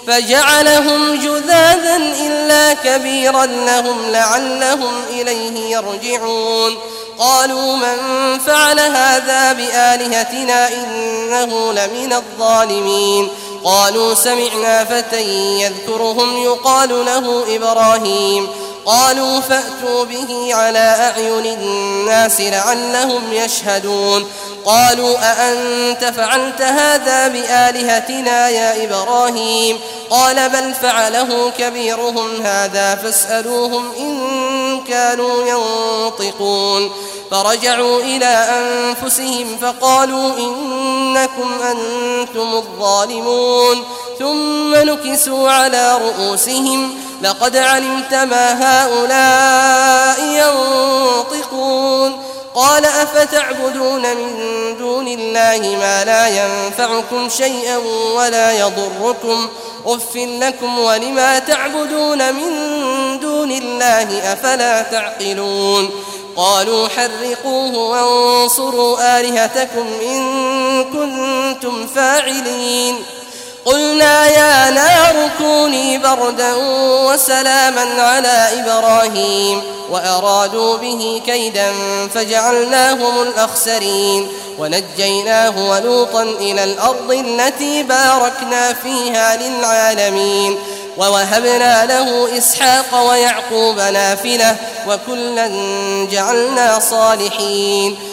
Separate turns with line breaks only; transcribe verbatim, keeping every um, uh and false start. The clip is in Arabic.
فجعلهم جذاذا إلا كبيرا لهم لعلهم إليه يرجعون قالوا من فعل هذا بآلهتنا إنه لمن الظالمين قالوا سمعنا فتى يذكرهم يقال له إبراهيم قالوا فأتوا به على أعين الناس لعلهم يشهدون قالوا أأنت فعلت هذا بآلهتنا يا إبراهيم قال بل فعله كبيرهم هذا فاسألوهم إن كانوا ينطقون فرجعوا إلى أنفسهم فقالوا إنكم أنتم الظالمون ثم نكسوا على رؤوسهم لقد علمت ما هؤلاء ينطقون قال أفتعبدون من دون الله ما لا ينفعكم شيئا ولا يضركم أف لكم ولما تعبدون من دون الله أفلا تعقلون قالوا حرقوه وانصروا آلهتكم إن كنتم فاعلين قلنا يا نار كوني بردا وسلاما على إبراهيم وأرادوا به كيدا فجعلناهم الأخسرين ونجيناه ولوطا إلى الأرض التي باركنا فيها للعالمين ووهبنا له إسحاق ويعقوب نافلة وكلا جعلنا صالحين